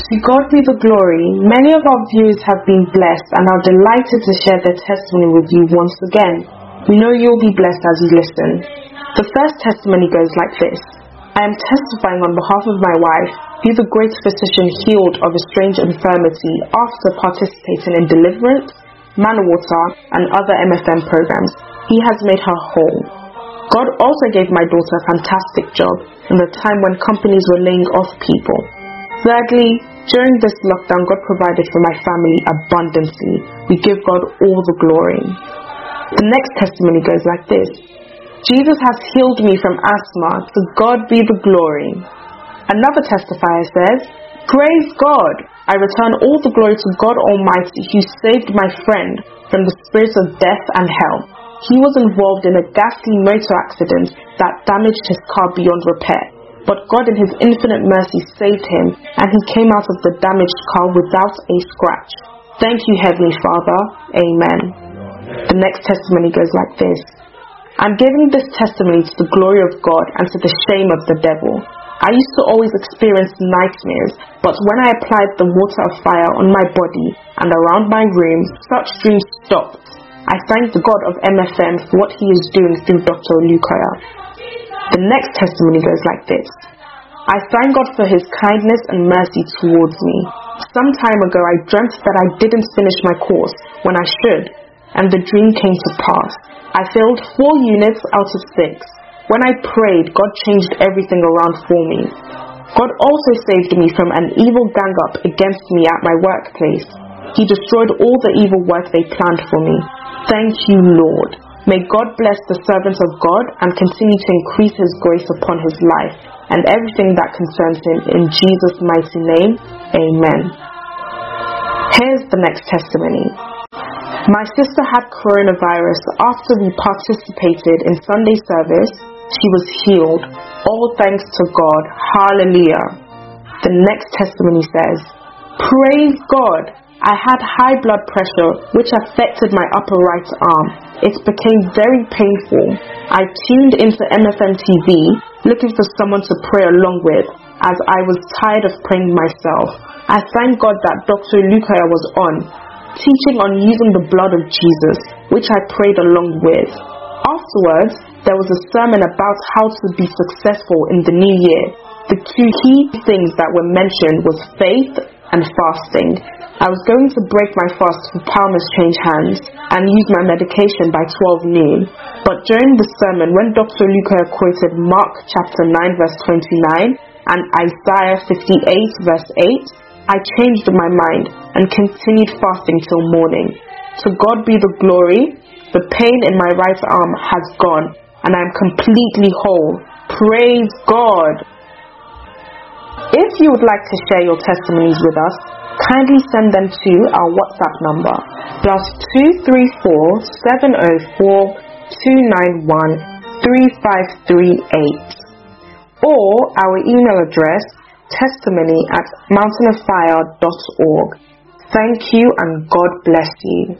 To God be the glory. Many of our viewers have been blessed and are delighted to share their testimony with you once again. We know you'll be blessed as you listen. The first testimony goes like this. I am testifying on behalf of my wife, who the great physician healed of a strange infirmity after participating in Deliverance, Manna Water, and other MFM programs. He has made her whole. God also gave my daughter a fantastic job in the time when companies were laying off people. Thirdly, during this lockdown, God provided for my family abundantly. We give God all the glory. The next testimony goes like this. Jesus has healed me from asthma. To God be the glory. Another testifier says, Praise God! I return all the glory to God Almighty who saved my friend from the spirits of death and hell. He was involved in a ghastly motor accident that damaged his car beyond repair. But God in His infinite mercy saved him, and he came out of the damaged car without a scratch. Thank you, Heavenly Father. Amen. The next testimony goes like this. I'm giving this testimony to the glory of God and to the shame of the devil. I used to always experience nightmares, but when I applied the water of fire on my body and around my room, such dreams stopped. I thank the God of MFM for what He is doing through Dr. Olukoya. The next testimony goes like this. I thank God for His kindness and mercy towards me. Some time ago I dreamt that I didn't finish my course when I should, and the dream came to pass. I failed 4 units out of 6. When I prayed, God changed everything around for me. God also saved me from an evil gang up against me at my workplace. He destroyed all the evil work they planned for me. Thank you, Lord. May God bless the servants of God and continue to increase His grace upon his life and everything that concerns him. In Jesus' mighty name, amen. Here's the next testimony. My sister had coronavirus. After we participated in Sunday service, she was healed. All thanks to God. Hallelujah. The next testimony says, Praise God! I had high blood pressure, which affected my upper right arm. It became very painful. I tuned into MFM TV, looking for someone to pray along with, as I was tired of praying myself. I thank God that Dr. Olukoya was on, teaching on using the blood of Jesus, which I prayed along with. Afterwards, there was a sermon about how to be successful in the new year. The 2 key things that were mentioned was faith and fasting. I was going to break my fast for Palmer's change hands and use my medication by 12 noon. But during the sermon, when Dr. Olukoya quoted Mark chapter 9 verse 29 and Isaiah 58 verse 8, I changed my mind and continued fasting till morning. To God be the glory. The pain in my right arm has gone and I am completely whole. Praise God. If you would like to share your testimonies with us, kindly send them to our WhatsApp number +234 704 291 3538 or our email address testimony@mountainoffire.org. Thank you and God bless you.